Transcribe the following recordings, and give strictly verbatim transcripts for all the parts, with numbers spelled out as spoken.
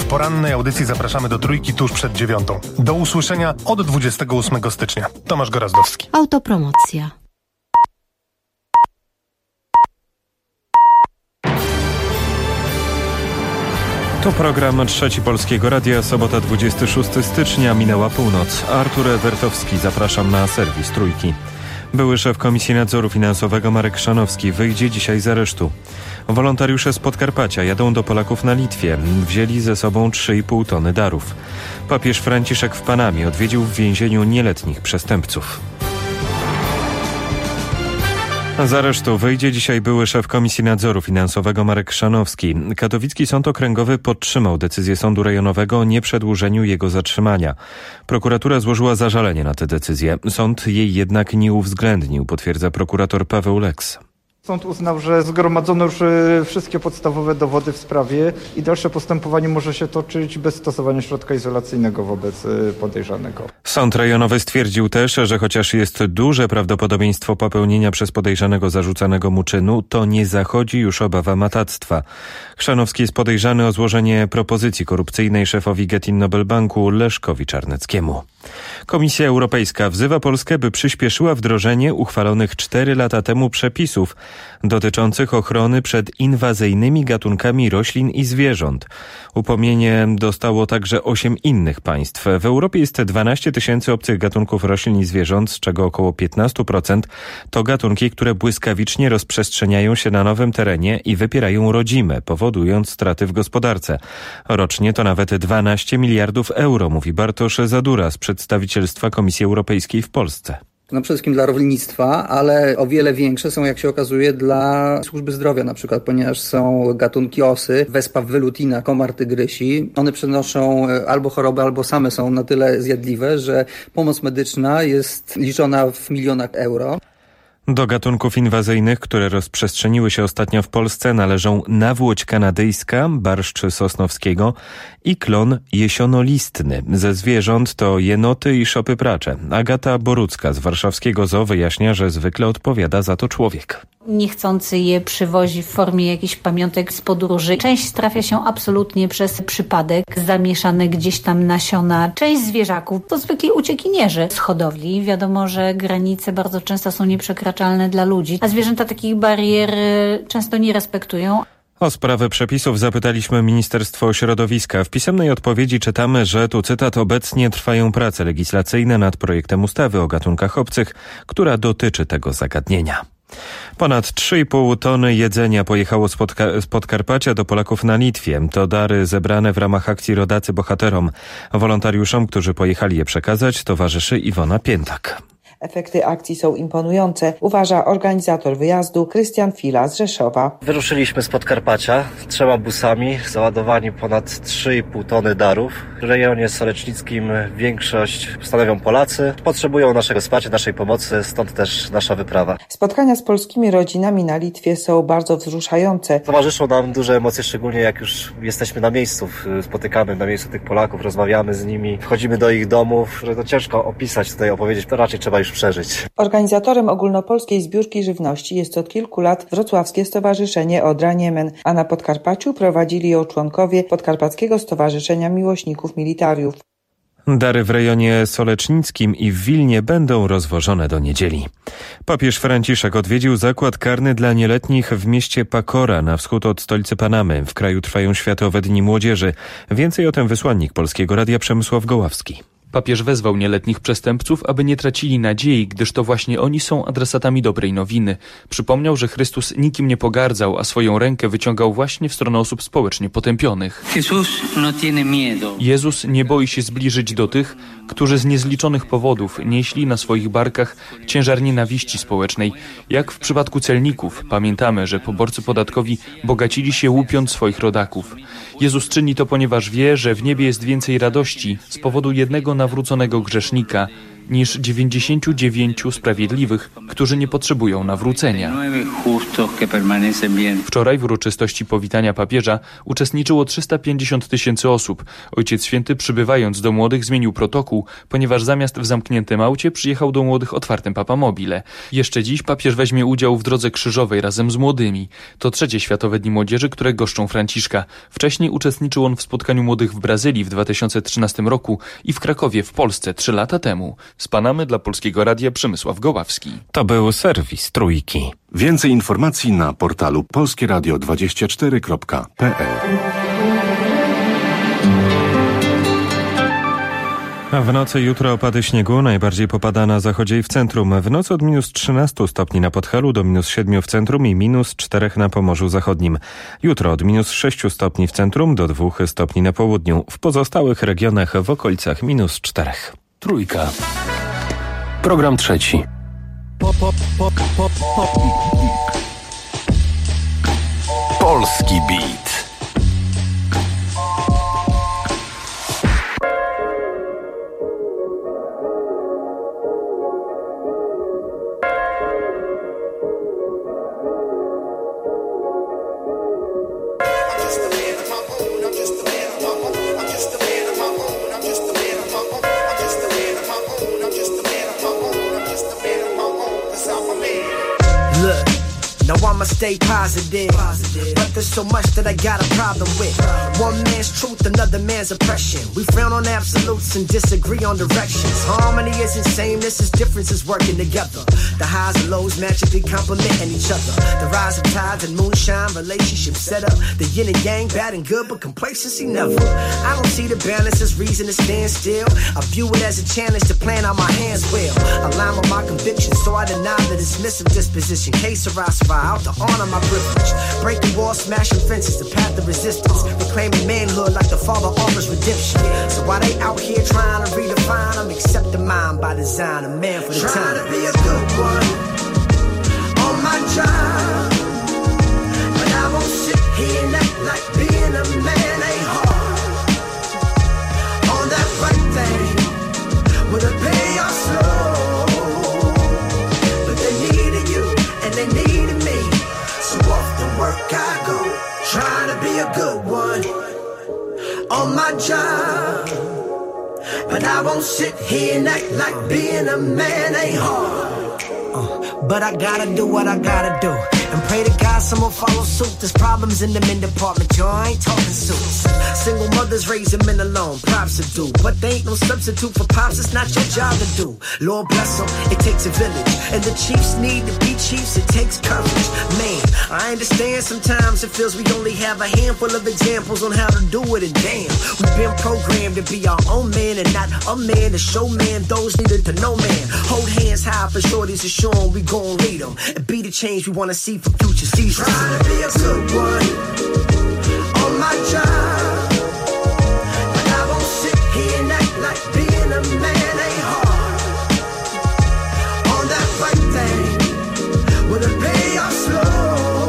porannej audycji zapraszamy do Trójki tuż przed dziewiątą. Do usłyszenia od dwudziestego ósmego stycznia. Tomasz Gorazdowski. Autopromocja. To program Trzeci Polskiego Radia, sobota dwudziestego szóstego stycznia, minęła północ. Artur Ewertowski, zapraszam na serwis Trójki. Były szef Komisji Nadzoru Finansowego Marek Chrzanowski wyjdzie dzisiaj z aresztu. Wolontariusze z Podkarpacia jadą do Polaków na Litwie. Wzięli ze sobą trzy i pół tony darów. Papież Franciszek w Panamie odwiedził w więzieniu nieletnich przestępców. Z aresztu wyjdzie dzisiaj były szef Komisji Nadzoru Finansowego Marek Chrzanowski. Katowicki Sąd Okręgowy podtrzymał decyzję Sądu Rejonowego o nieprzedłużeniu jego zatrzymania. Prokuratura złożyła zażalenie na tę decyzję. Sąd jej jednak nie uwzględnił, potwierdza prokurator Paweł Leks. Sąd uznał, że zgromadzono już wszystkie podstawowe dowody w sprawie i dalsze postępowanie może się toczyć bez stosowania środka izolacyjnego wobec podejrzanego. Sąd rejonowy stwierdził też, że chociaż jest duże prawdopodobieństwo popełnienia przez podejrzanego zarzucanego mu czynu, to nie zachodzi już obawa matactwa. Chrzanowski jest podejrzany o złożenie propozycji korupcyjnej szefowi Getin Nobel Banku Leszkowi Czarneckiemu. Komisja Europejska wzywa Polskę, by przyspieszyła wdrożenie uchwalonych cztery lata temu przepisów dotyczących ochrony przed inwazyjnymi gatunkami roślin i zwierząt. Upomnienie dostało także osiem innych państw. W Europie jest dwanaście tysięcy obcych gatunków roślin i zwierząt, z czego około piętnaście procent to gatunki, które błyskawicznie rozprzestrzeniają się na nowym terenie i wypierają rodzime, powodując straty w gospodarce. Rocznie to nawet dwanaście miliardów euro, mówi Bartosz Zadura z przedstawicielstwa Komisji Europejskiej w Polsce. No przede wszystkim dla rolnictwa, ale o wiele większe są, jak się okazuje, dla służby zdrowia na przykład, ponieważ są gatunki osy, Vespa velutina, komar tygrysi. One przenoszą albo choroby, albo same są na tyle zjadliwe, że pomoc medyczna jest liczona w milionach euro. Do gatunków inwazyjnych, które rozprzestrzeniły się ostatnio w Polsce, należą nawłoć kanadyjska, barszcz sosnowskiego i klon jesionolistny. Ze zwierząt to jenoty i szopy pracze. Agata Borucka z warszawskiego zoo wyjaśnia, że zwykle odpowiada za to człowiek. Niechcący je przywozi w formie jakichś pamiątek z podróży. Część trafia się absolutnie przez przypadek, zamieszane gdzieś tam nasiona. Część zwierzaków to zwykli uciekinierzy z hodowli. Wiadomo, że granice bardzo często są nieprzekraczalne dla ludzi, a zwierzęta takich barier często nie respektują. O sprawę przepisów zapytaliśmy Ministerstwo Środowiska. W pisemnej odpowiedzi czytamy, że, tu cytat, obecnie trwają prace legislacyjne nad projektem ustawy o gatunkach obcych, która dotyczy tego zagadnienia. Ponad trzy i pół tony jedzenia pojechało z, Podka- z Podkarpacia do Polaków na Litwie. To dary zebrane w ramach akcji Rodacy Bohaterom. Wolontariuszom, którzy pojechali je przekazać, towarzyszy Iwona Piętak. Efekty akcji są imponujące, uważa organizator wyjazdu Krystian Fila z Rzeszowa. Wyruszyliśmy z Podkarpacia trzema busami, załadowani ponad trzy i pół tony darów. W rejonie solecznickim większość stanowią Polacy. Potrzebują naszego wsparcia, naszej pomocy, stąd też nasza wyprawa. Spotkania z polskimi rodzinami na Litwie są bardzo wzruszające. Towarzyszą nam duże emocje, szczególnie jak już jesteśmy na miejscu, spotykamy na miejscu tych Polaków, rozmawiamy z nimi, wchodzimy do ich domów. To ciężko opisać, tutaj opowiedzieć, to raczej trzeba już przeżyć. Organizatorem ogólnopolskiej zbiórki żywności jest od kilku lat wrocławskie Stowarzyszenie Odra Niemen, a na Podkarpaciu prowadzili ją członkowie Podkarpackiego Stowarzyszenia Miłośników Militariów. Dary w rejonie solecznickim i w Wilnie będą rozwożone do niedzieli. Papież Franciszek odwiedził zakład karny dla nieletnich w mieście Pacora na wschód od stolicy Panamy. W kraju trwają Światowe Dni Młodzieży. Więcej o tym wysłannik Polskiego Radia Przemysław Goławski. Papież wezwał nieletnich przestępców, aby nie tracili nadziei, gdyż to właśnie oni są adresatami dobrej nowiny. Przypomniał, że Chrystus nikim nie pogardzał, a swoją rękę wyciągał właśnie w stronę osób społecznie potępionych. Jezus nie boi się zbliżyć do tych, którzy z niezliczonych powodów nieśli na swoich barkach ciężar nienawiści społecznej. Jak w przypadku celników, pamiętamy, że poborcy podatkowi bogacili się łupiąc swoich rodaków. Jezus czyni to, ponieważ wie, że w niebie jest więcej radości z powodu jednego nawróconego grzesznika niż dziewięćdziesięciu dziewięciu sprawiedliwych, którzy nie potrzebują nawrócenia. Wczoraj w uroczystości powitania papieża uczestniczyło trzysta pięćdziesiąt tysięcy osób. Ojciec Święty, przybywając do młodych, zmienił protokół, ponieważ zamiast w zamkniętym aucie przyjechał do młodych otwartym Papamobile. Jeszcze dziś papież weźmie udział w Drodze Krzyżowej razem z młodymi. To trzecie Światowe Dni Młodzieży, które goszczą Franciszka. Wcześniej uczestniczył on w spotkaniu młodych w Brazylii w dwa tysiące trzynastym roku i w Krakowie w Polsce trzy lata temu. Z Panamy dla Polskiego Radia Przemysław Goławski. To był serwis Trójki. Więcej informacji na portalu polskie radio dwadzieścia cztery kropka p l. A w nocy jutro opady śniegu, najbardziej popada na zachodzie i w centrum. W nocy od minus trzynastu stopni na Podhalu do minus siedmiu w centrum i minus czterech na Pomorzu Zachodnim. Jutro od minus sześciu stopni w centrum do dwóch stopni na południu. W pozostałych regionach w okolicach minus czterech. Trójka. Program trzeci. Pop, pop, pop, pop, pop. Polski Beat. Now I'ma stay positive, but there's so much that I got a problem with. One man's truth, another man's oppression. We frown on absolutes and disagree on directions. Harmony isn't sameness, it's differences working together. The highs and lows magically complementing each other. The rise of tides and moonshine, relationships set up. The yin and yang, bad and good, but complacency never. I don't see the balance as reason to stand still. I view it as a challenge to plan out my hands well. Align with my convictions, so I deny the dismissive disposition. Case or I survive. Out to honor my privilege. Breaking walls, smashing fences, the path of resistance. Reclaiming manhood like the Father offers redemption. So while they out here trying to redefine, I'm accepting mine by design. A man for the trying time. Trying to be a good one on my job, but I won't sit here and act like being a man ain't hard. On that right thing, with a pay or slow. But they needed you and they needed me. So off the work I go, trying to be a good one on my job, but I won't sit here and act like being a man ain't hard. Uh, but I gotta do what I gotta do, and pray to God someone follow suit. There's problems in the men department, yo, I ain't talking suits. Single mothers raising men alone, props to do, but they ain't no substitute for pops, it's not your job to do. Lord bless them, it takes a village, and the chiefs need to be chiefs, it takes courage. Man, I understand sometimes it feels we only have a handful of examples on how to do it, and damn, we've been programmed to be our own man and not a man to show man those needed to know man. Hold hands high for shorties to show them we gon' lead them, and be the change we wanna see for future seasons. Trying to be a good one on my job, but I won't sit here and act like being a man ain't hard. On that right thing, with a pay or slow,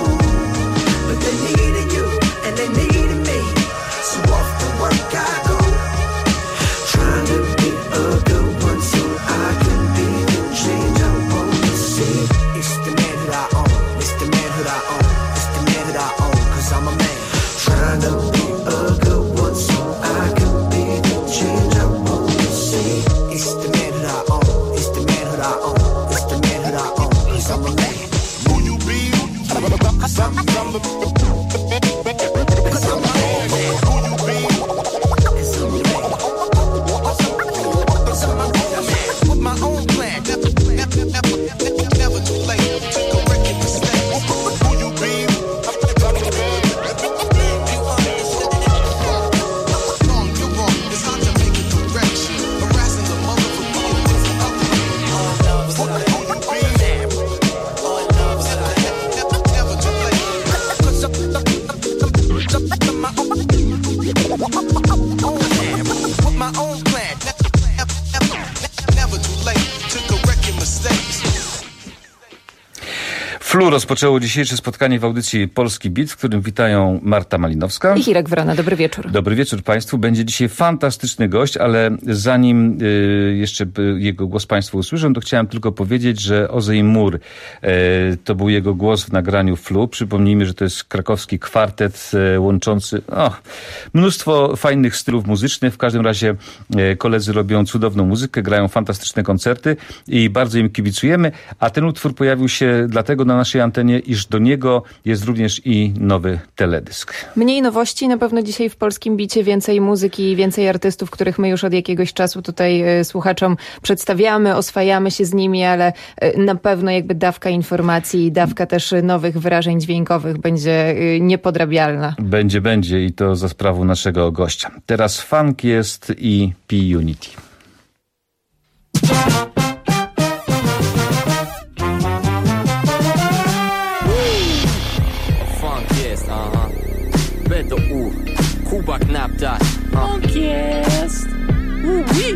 but they needed you and they needed me, so off to work I go, trying to be a good one so I can be the change I want to see. It's the manhood I own, it's the manhood I own, it's the manhood I own, cause I'm a man. Trying to be a good one so I can be the change I want to see. It's the manhood I own, it's the manhood I own, it's the manhood I own, cause I'm a man. Who you be? Cause I'm, I'm a Cause I'm a man. Who you be? Cause I'm a man. Cause I'm a man. With my own plan, never, never, never, never too late to correct your mistakes. Who you be? Wrong, you're wrong. It's hard to make a correction. Harassing the mother for being different other people. All love's a who you be? All love's a never, never too late. Cause I'm, I'm my own plan. With my own plan. Never, never, never too late to correct your mistakes. Flu rozpoczęło dzisiejsze spotkanie w audycji Polski Beat, w którym witają Marta Malinowska i Irek Wrona. Dobry wieczór. Dobry wieczór Państwu. Będzie dzisiaj fantastyczny gość, ale zanim y, jeszcze jego głos Państwo usłyszą, to chciałem tylko powiedzieć, że Ozej Mur y, to był jego głos w nagraniu Flu. Przypomnijmy, że to jest krakowski kwartet y, łączący oh, mnóstwo fajnych stylów muzycznych. W każdym razie y, koledzy robią cudowną muzykę, grają fantastyczne koncerty i bardzo im kibicujemy, a ten utwór pojawił się dlatego na naszej antenie, iż do niego jest również i nowy teledysk. Mniej nowości, na pewno dzisiaj w polskim bicie więcej muzyki, więcej artystów, których my już od jakiegoś czasu tutaj y, słuchaczom przedstawiamy, oswajamy się z nimi, ale y, na pewno jakby dawka informacji i dawka też nowych wyrażeń dźwiękowych będzie y, niepodrabialna. Będzie, będzie i to za sprawą naszego gościa. Teraz funk jest i P-Unity. Do U, Kubak naptać, funk jest, uwi.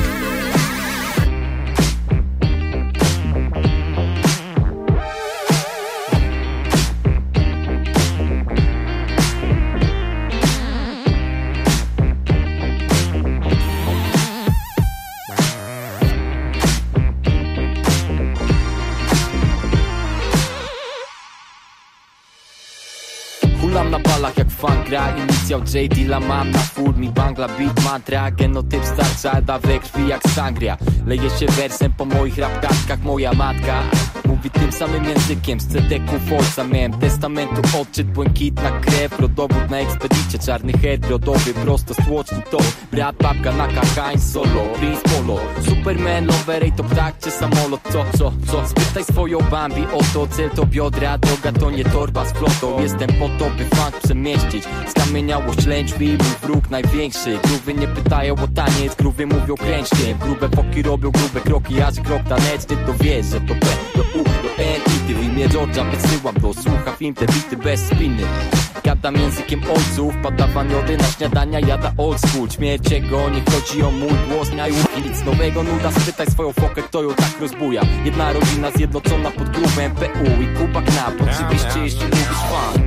Hulam na balach jak funk gra, inicjał J D-la mam na full, mi bangla beat mantra, genotyp starcza, da we krwi jak sangria. Leje się wersem po moich rapkartkach, moja matka mówi tym samym językiem, z C D-ku Forza miałem testamentu, odczyt, błękitna krew, rodowód na ekspedycie, czarny herb rodowy, prosto z tłoczni to brat, babka na kakań, solo, Prince Polo, Superman, Loverej to ptak czy samolot, co, co, co, spytaj swoją Bambi o to, cel to biodra, droga to nie torba z flotą, jestem po to, by funk przemieścić, skamieniałość lędźwi, mój wróg największy, gruby nie pytają o taniec, gruby mówią kręćcie, grube poki robią grube kroki, aż krok taneczny, to wiesz, że to B, do U, do N, i ty w imię George'a wysyłam go, słucha film, te bity bez spiny. Gadam językiem ojców, pada waniody na śniadania, jada old school. Śmierć jego, nie chodzi o mój głos, na i nic nowego, nuda, spytaj swoją fokę, kto ją tak rozbuja. Jedna rodzina zjednoczona pod grubem P U i Kubak nap, oczywiście jeśli lubisz funk.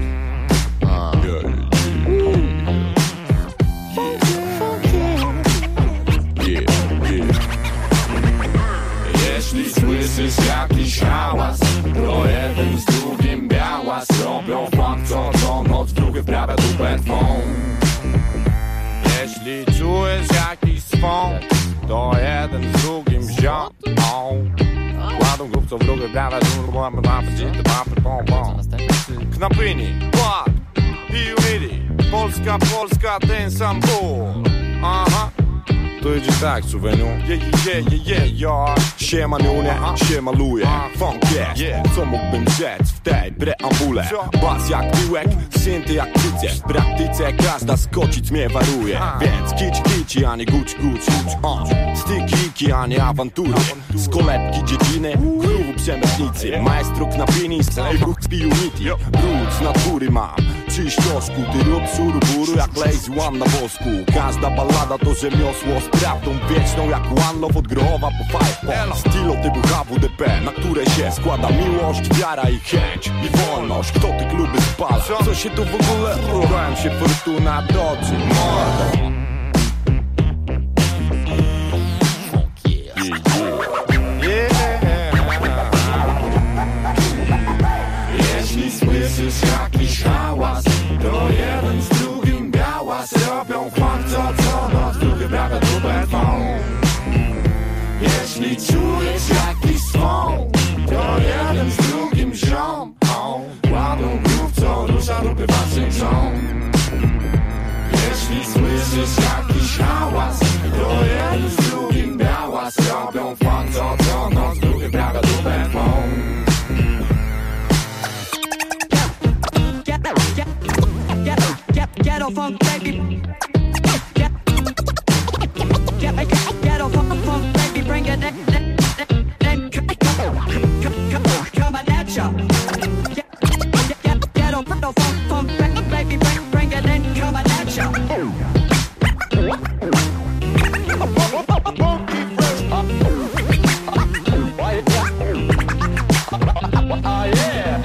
Jeśli słyszysz jakiś hałas, to jeden z drugim białas. Robią funk co co noc, drugi wprawia dupę twą. Jeśli czujesz jakiś swą, to jeden z drugim ziom. Kładą grób co w drugi wprawia dupę twą. Knapini, Płat, P-Unity, Polska, Polska, ten sam ból. Aha. To idzie tak, Słoweniu. Yeah, yeah, yeah, yeah, yeah. Siema Nunie, siema Luje. Funk jest, co mógłbym rzec w tej preambule. Bas jak tyłek, synty jak cyce. W praktyce każda z kocic mnie waruje. Więc kici kici, a nie guci guci. Styki, a nie awantury. Z kolebki dziedziny, grubu przemytnicy. Maestro Knapini, ej ruch z P-Unity. Brud z natury mam, przy ścieżku. Ty rób suruburu jak lazy one na wosku. Każda ballada to rzemiosło z prawdą wieczną jak One Love od Grochowa po Five Points. Stylo typu H W D P, na które się składa miłość, wiara i chęć i wolność. Kto te kluby spala? Co się tu w ogóle robiłem się fortuna toczy? Mordo. Jeśli słyszysz jakiś hałas, to jeden z drugim białas. Robią funk co co noc, drugi prawda dupę twą. Jeśli czujesz jakiś swą, to jeden z drugim ziom. Kładą grób co rusza dupy waszych żon. Jeśli słyszysz jakiś hałas, to jeden z drugim białas. Robią funk co co noc, drugi prawda dupę twą. Ghetto funk baby, ghetto funk funk baby, bring it then come at ya. Ghetto funk funk baby, bring bring it then come at ya. Oh yeah.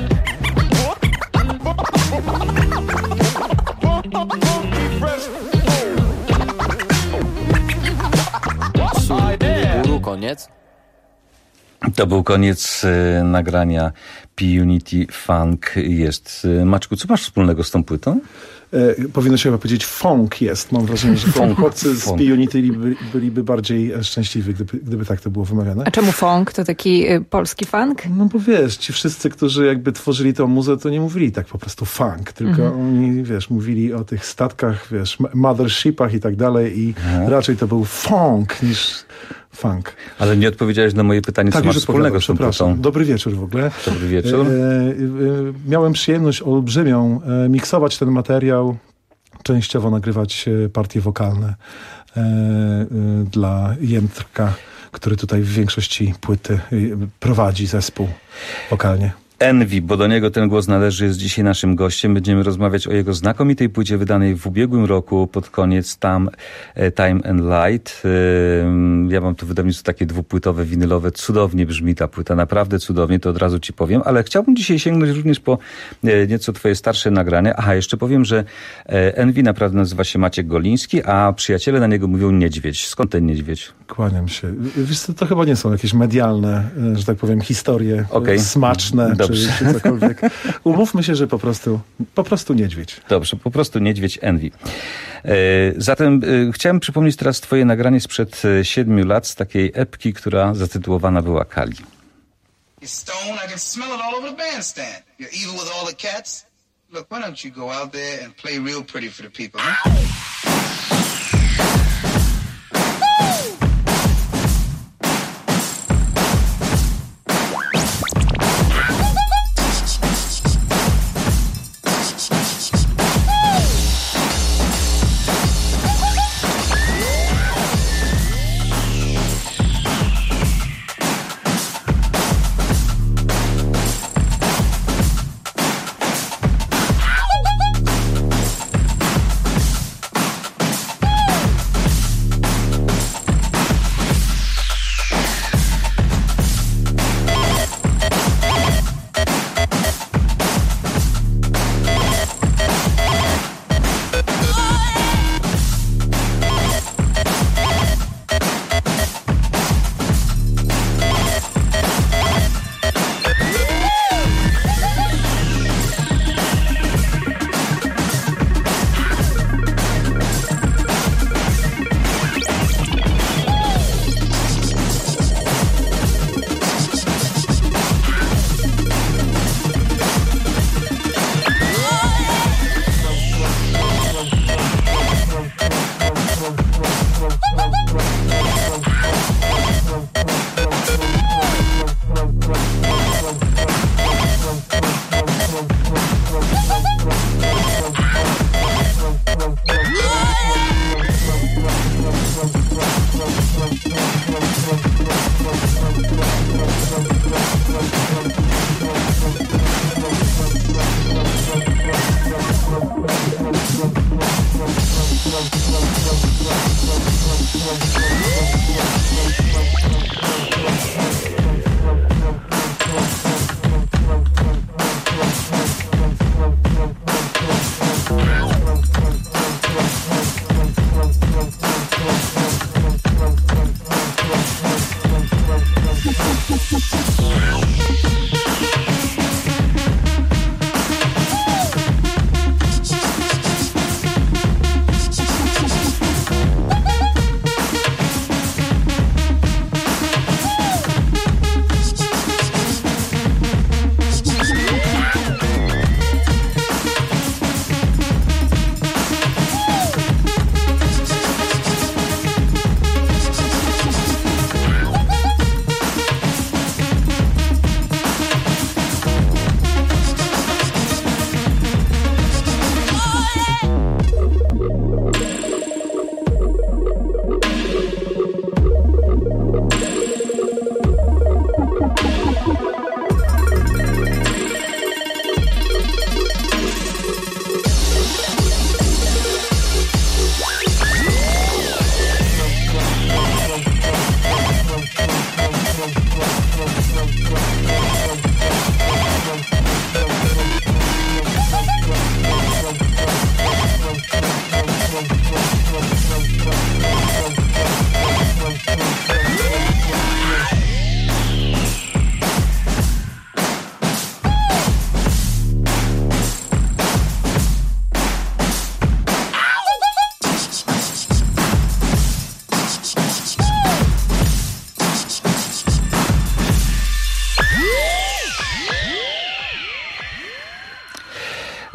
koniec. To był koniec y, nagrania P-Unity Funk jest. Y, Maczku, co masz wspólnego z tą płytą? E, powinno się chyba powiedzieć funk jest. Mam wrażenie, że chłopcy z P-Unity byli, byliby bardziej szczęśliwi, gdyby, gdyby tak to było wymawiane. A czemu funk? To taki y, polski funk? No bo wiesz, ci wszyscy, którzy jakby tworzyli tą muzę, to nie mówili tak po prostu funk, tylko mhm. oni, wiesz, mówili o tych statkach, wiesz, mothershipach i tak dalej i Aha. raczej to był funk niż funk. Ale nie odpowiedziałeś na moje pytanie, tak, co masz wspólnego z tą płytą. Dobry wieczór w ogóle. Dobry wieczór. E, e, miałem przyjemność olbrzymią e, miksować ten materiał, częściowo nagrywać partie wokalne e, e, dla Jędrka, który tutaj w większości płyty prowadzi zespół wokalnie. Envy, bo do niego ten głos należy, jest dzisiaj naszym gościem. Będziemy rozmawiać o jego znakomitej płycie wydanej w ubiegłym roku pod koniec tam Time and Light. Ja mam tu wydawnictwo takie dwupłytowe, winylowe. Cudownie brzmi ta płyta, naprawdę cudownie, to od razu ci powiem. Ale chciałbym dzisiaj sięgnąć również po nieco twoje starsze nagrania. Aha, jeszcze powiem, że Envy naprawdę nazywa się Maciek Goliński, a przyjaciele na niego mówią Niedźwiedź. Skąd ten Niedźwiedź? Kłaniam się. Wiesz, to, to chyba nie są jakieś medialne, że tak powiem, historie okay. smaczne. Czy, czy cokolwiek. Umówmy się, że po prostu, po prostu niedźwiedź. Dobrze, po prostu niedźwiedź Envy. E, zatem e, chciałem przypomnieć teraz twoje nagranie sprzed e, siedmiu lat z takiej epki, która zatytułowana była Kali. Stone, I can smell it all over the bandstand. You're evil with all the cats. Look, why don't you go out there and play real pretty for the people, huh?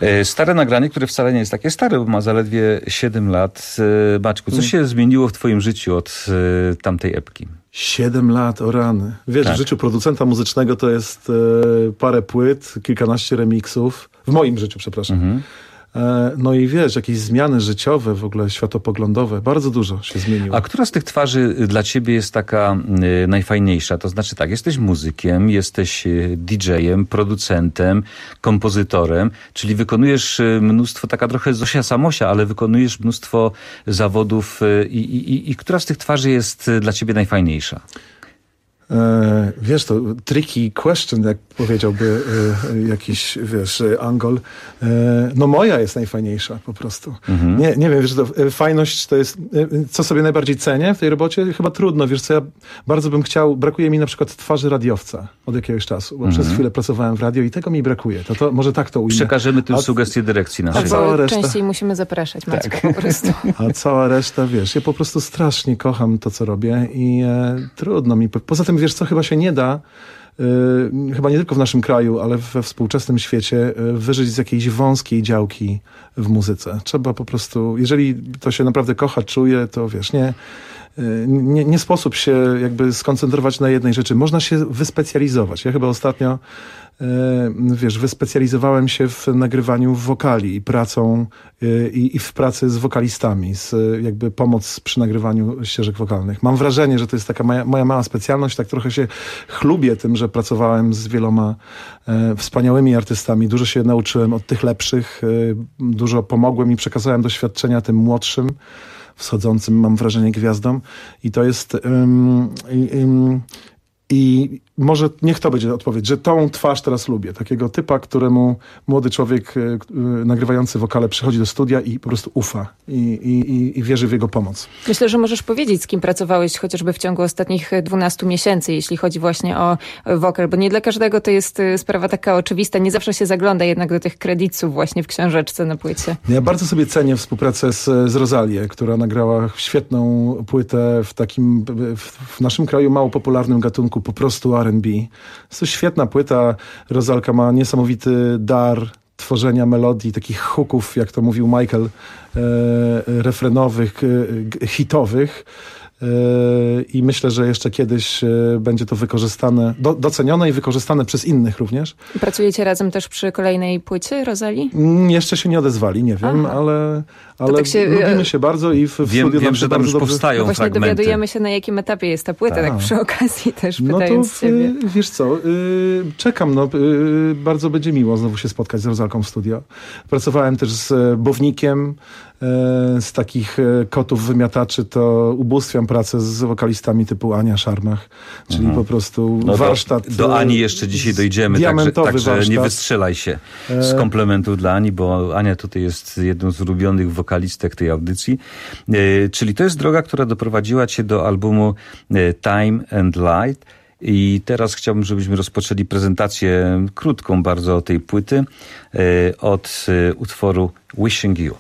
Stare nagranie, które wcale nie jest takie stare, bo ma zaledwie siedem lat. Maćku, co się zmieniło w twoim życiu od tamtej epki? Siedem lat, o rany. Wiesz, tak. W życiu producenta muzycznego to jest e, parę płyt, kilkanaście remiksów. W moim życiu, przepraszam. Mhm. E, no i wiesz, jakieś zmiany życiowe, w ogóle światopoglądowe. Bardzo dużo się zmieniło. A która z tych twarzy dla ciebie jest taka y, najfajniejsza? To znaczy tak, jesteś muzykiem, jesteś didżejem, producentem, kompozytorem, czyli wykonujesz mnóstwo, taka trochę Zosia Samosia, ale wykonujesz mnóstwo zawodów y, i, i, i która z tych twarzy jest dla ciebie najfajniejsza? E, wiesz, to tricky question, jak powiedziałby e, jakiś, wiesz, Angol. E, no moja jest najfajniejsza po prostu. Mhm. Nie, nie wiem, wiesz, to, e, fajność to jest, e, co sobie najbardziej cenię w tej robocie? Chyba trudno, wiesz co, ja bardzo bym chciał, brakuje mi na przykład twarzy radiowca od jakiegoś czasu, bo mhm. przez chwilę pracowałem w radio i tego mi brakuje. To, to może tak to ujmę. Przekażemy tym sugestię dyrekcji naszej. A cała reszta... częściej musimy zapraszać Maćka tak. po prostu. A cała reszta, wiesz, ja po prostu strasznie kocham to, co robię i e, trudno mi. Poza tym, wiesz co, chyba się nie da, yy, chyba nie tylko w naszym kraju, ale we współczesnym świecie, yy, wyżyć z jakiejś wąskiej działki w muzyce. Trzeba po prostu, jeżeli to się naprawdę kocha, czuje, to wiesz, nie, yy, nie, nie sposób się jakby skoncentrować na jednej rzeczy. Można się wyspecjalizować. Ja chyba ostatnio wiesz, wyspecjalizowałem się w nagrywaniu wokali i pracą i, i w pracy z wokalistami, z jakby pomoc przy nagrywaniu ścieżek wokalnych. Mam wrażenie, że to jest taka moja, moja mała specjalność, tak trochę się chlubię tym, że pracowałem z wieloma e, wspaniałymi artystami. Dużo się nauczyłem od tych lepszych, e, dużo pomogłem i przekazałem doświadczenia tym młodszym, wschodzącym, mam wrażenie, gwiazdom. I to jest... Um, um, I może niech to będzie odpowiedź, że tą twarz teraz lubię. Takiego typa, któremu młody człowiek y, y, nagrywający wokale przychodzi do studia i po prostu ufa i, i, i wierzy w jego pomoc. Myślę, że możesz powiedzieć, z kim pracowałeś chociażby w ciągu ostatnich dwunastu miesięcy, jeśli chodzi właśnie o wokal, bo nie dla każdego to jest sprawa taka oczywista. Nie zawsze się zagląda jednak do tych kredytów właśnie w książeczce na płycie. Ja bardzo sobie cenię współpracę z, z Rozalię, która nagrała świetną płytę w takim, w, w naszym kraju mało popularnym gatunku, po prostu R and B. Jest to świetna płyta. Rozalka ma niesamowity dar tworzenia melodii, takich hooków, jak to mówił Michael, e, refrenowych, e, hitowych. I myślę, że jeszcze kiedyś będzie to wykorzystane, do, docenione i wykorzystane przez innych również. Pracujecie razem też przy kolejnej płycie Rozali? Jeszcze się nie odezwali, nie wiem, Aha. ale, ale tak się, lubimy się bardzo i w, w wiem, studiu wiem, że tam już dobrze... powstają no właśnie fragmenty. Dowiadujemy się, na jakim etapie jest ta płyta, tak, tak przy okazji też no pytając to, ciebie. Wiesz co, yy, czekam, no, yy, bardzo będzie miło znowu się spotkać z Rozalką w studio. Pracowałem też z Bownikiem, z takich kotów wymiataczy, to ubóstwiam pracę z wokalistami typu Ania Szarmach, czyli mhm. po prostu no warsztat. Do, do Ani jeszcze dzisiaj dojdziemy, także, także nie wystrzelaj się z komplementów dla Ani, bo Ania tutaj jest jedną z ulubionych wokalistek tej audycji. E, czyli to jest droga, która doprowadziła cię do albumu Time and Light. I teraz chciałbym, żebyśmy rozpoczęli prezentację krótką bardzo tej płyty e, od e, utworu Wishing You.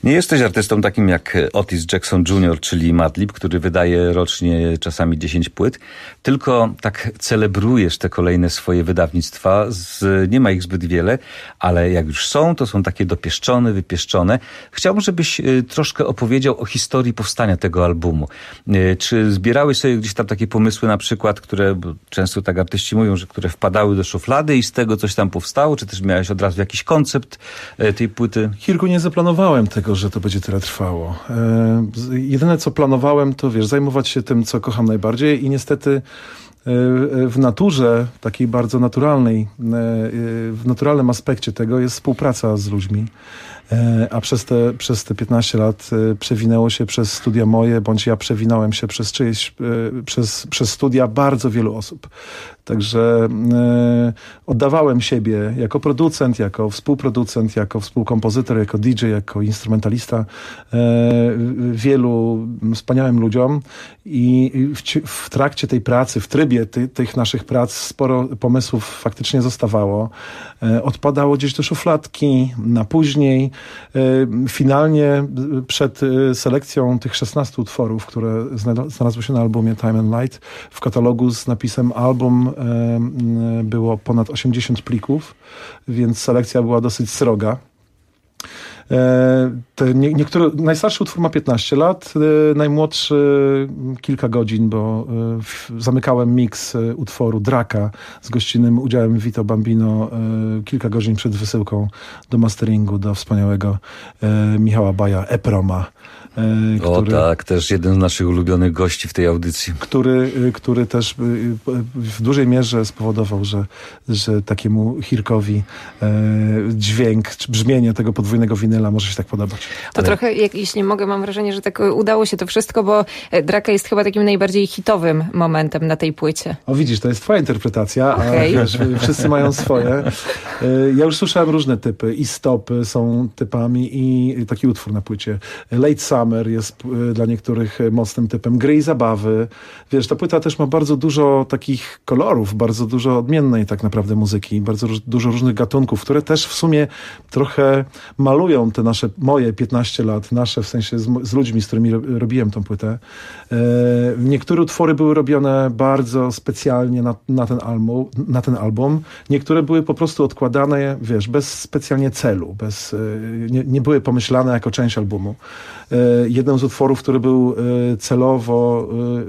Nie jesteś artystą takim jak Otis Jackson junior, czyli Madlib, który wydaje rocznie czasami dziesięć płyt, tylko tak celebrujesz te kolejne swoje wydawnictwa. Z, nie ma ich zbyt wiele, ale jak już są, to są takie dopieszczone, wypieszczone. Chciałbym, żebyś troszkę opowiedział o historii powstania tego albumu. Czy zbierałeś sobie gdzieś tam takie pomysły na przykład, które, bo często tak artyści mówią, że które wpadały do szuflady i z tego coś tam powstało, czy też miałeś od razu jakiś koncept tej płyty? Hirku, nie zaplanowałem tego, że to będzie tyle trwało. E, jedyne co planowałem, to wiesz, zajmować się tym, co kocham najbardziej i niestety w naturze, takiej bardzo naturalnej, w naturalnym aspekcie tego jest współpraca z ludźmi. A przez te, przez te piętnaście lat przewinęło się przez studia moje, bądź ja przewinąłem się przez czyjeś, przez, przez studia bardzo wielu osób. Także e, oddawałem siebie jako producent, jako współproducent, jako współkompozytor, jako D J, jako instrumentalista e, wielu wspaniałym ludziom i w, w trakcie tej pracy, w trybie ty, tych naszych prac sporo pomysłów faktycznie zostawało. E, odpadało gdzieś do szufladki, na później. E, finalnie przed selekcją tych szesnastu utworów, które znalazły się na albumie Time and Light, w katalogu z napisem album było ponad osiemdziesiąt plików, więc selekcja była dosyć sroga. Te nie, niektóre, najstarszy utwór ma piętnaście lat, najmłodszy kilka godzin, bo zamykałem miks utworu Draka z gościnnym udziałem Vito Bambino kilka godzin przed wysyłką do masteringu do wspaniałego Michała Baja, Eproma. Który, o tak, też jeden z naszych ulubionych gości w tej audycji. Który, który też w dużej mierze spowodował, że, że takiemu Hirkowi dźwięk, brzmienie tego podwójnego winyla może się tak podobać. To Ale... trochę, jak, jeśli mogę, mam wrażenie, że tak udało się to wszystko, bo Draka jest chyba takim najbardziej hitowym momentem na tej płycie. O widzisz, to jest twoja interpretacja, okay. A wiesz, wszyscy mają swoje. Ja już słyszałem różne typy i stopy są typami i taki utwór na płycie. Late Summer jest dla niektórych mocnym typem. Gry i zabawy. Wiesz, ta płyta też ma bardzo dużo takich kolorów, bardzo dużo odmiennej tak naprawdę muzyki, bardzo róż, dużo różnych gatunków, które też w sumie trochę malują te nasze, moje piętnaście lat, nasze w sensie z, z ludźmi, z którymi ro, robiłem tą płytę. E, niektóre utwory były robione bardzo specjalnie na, na, ten album, na ten album. Niektóre były po prostu odkładane, wiesz, bez specjalnie celu, bez, nie, nie były pomyślane jako część albumu. Jeden z utworów, który był celowo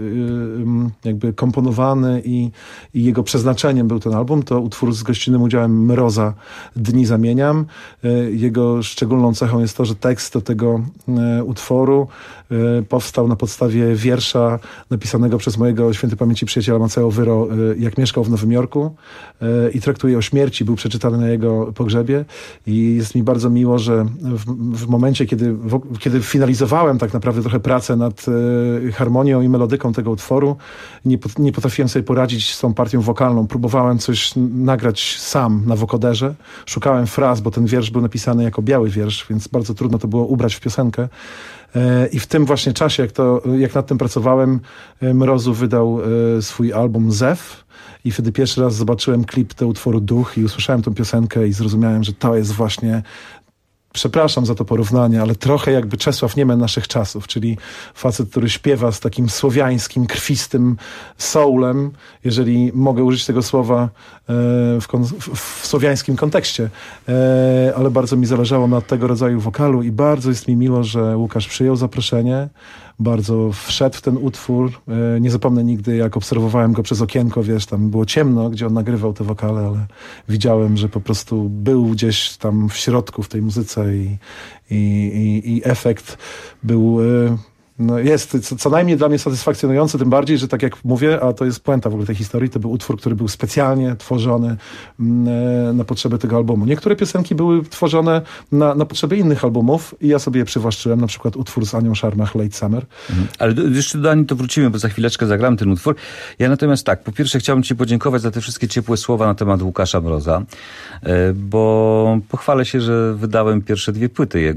jakby komponowany i, i jego przeznaczeniem był ten album, to utwór z gościnnym udziałem Mroza, Dni zamieniam. Jego szczególną cechą jest to, że tekst do tego utworu powstał na podstawie wiersza napisanego przez mojego świętej pamięci przyjaciela Maceo Wyro, jak mieszkał w Nowym Jorku i traktuje o śmierci, był przeczytany na jego pogrzebie i jest mi bardzo miło, że w, w momencie, kiedy, w, kiedy finalizowałem tak naprawdę trochę pracę nad y, harmonią i melodyką tego utworu, nie, nie potrafiłem sobie poradzić z tą partią wokalną. Próbowałem coś nagrać sam na wokoderze. Szukałem fraz, bo ten wiersz był napisany jako biały wiersz, więc bardzo trudno to było ubrać w piosenkę. I w tym właśnie czasie, jak, to, jak nad tym pracowałem, Mrozu wydał swój album Zew i wtedy pierwszy raz zobaczyłem klip tego utworu Duch i usłyszałem tą piosenkę i zrozumiałem, że to jest właśnie, przepraszam za to porównanie, ale trochę jakby Czesław Niemen naszych czasów, czyli facet, który śpiewa z takim słowiańskim, krwistym soulem, jeżeli mogę użyć tego słowa w, w, w słowiańskim kontekście, ale bardzo mi zależało na tego rodzaju wokalu i bardzo jest mi miło, że Łukasz przyjął zaproszenie, bardzo wszedł w ten utwór. Nie zapomnę nigdy, jak obserwowałem go przez okienko, wiesz, tam było ciemno, gdzie on nagrywał te wokale, ale widziałem, że po prostu był gdzieś tam w środku w tej muzyce i, i, i, i efekt był... No jest co, co najmniej dla mnie satysfakcjonujący, tym bardziej, że tak jak mówię, a to jest puenta w ogóle tej historii, to był utwór, który był specjalnie tworzony na potrzeby tego albumu. Niektóre piosenki były tworzone na, na potrzeby innych albumów i ja sobie je przywłaszczyłem, na przykład utwór z Anią Szarmach, Late Summer. Mhm. Ale do, jeszcze do Ani to wrócimy, bo za chwileczkę zagram ten utwór. Ja natomiast tak, po pierwsze chciałbym ci podziękować za te wszystkie ciepłe słowa na temat Łukasza Mroza, bo pochwalę się, że wydałem pierwsze dwie płyty jego.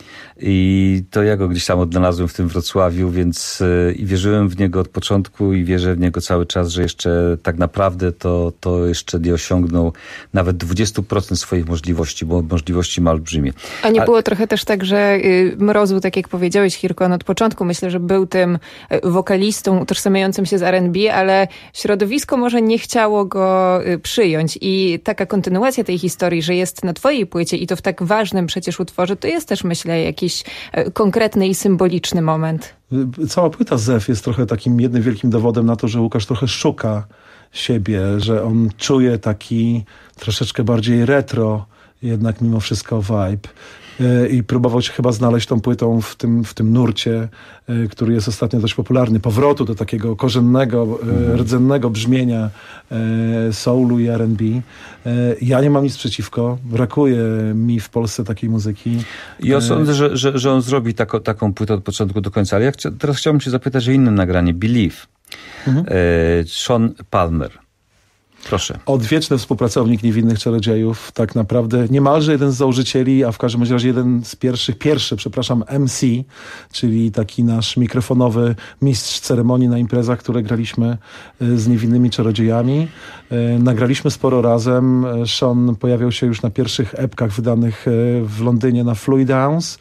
I to ja go gdzieś tam odnalazłem w tym Wrocławiu, więc i wierzyłem w niego od początku i wierzę w niego cały czas, że jeszcze tak naprawdę to, to jeszcze nie osiągnął nawet dwadzieścia procent swoich możliwości, bo możliwości ma olbrzymie. A nie A... było trochę też tak, że Mrozu, tak jak powiedziałeś, Hirko, od początku myślę, że był tym wokalistą utożsamiającym się z R and B, ale środowisko może nie chciało go przyjąć i taka kontynuacja tej historii, że jest na twojej płycie i to w tak ważnym przecież utworze, to jest też, myślę, jakiś konkretny i symboliczny moment. Cała płyta Zew jest trochę takim jednym wielkim dowodem na to, że Łukasz trochę szuka siebie, że on czuje taki troszeczkę bardziej retro jednak mimo wszystko vibe. I próbował się chyba znaleźć tą płytą w tym, w tym nurcie, który jest ostatnio dość popularny. Powrotu do takiego korzennego, mhm. rdzennego brzmienia soulu i R and B. Ja nie mam nic przeciwko. Brakuje mi w Polsce takiej muzyki. I ja sądzę, że, że, że on zrobi tako, taką płytę od początku do końca. Ale ja chcia, teraz chciałbym się zapytać o inne nagranie. Believe. Mhm. Sean Palmer. Proszę. Odwieczny współpracownik Niewinnych Czarodziejów, tak naprawdę niemalże jeden z założycieli, a w każdym razie jeden z pierwszych, pierwszy, przepraszam, M C, czyli taki nasz mikrofonowy mistrz ceremonii na imprezach, które graliśmy z Niewinnymi Czarodziejami. Nagraliśmy sporo razem. Sean pojawiał się już na pierwszych epkach wydanych w Londynie na Fluid House.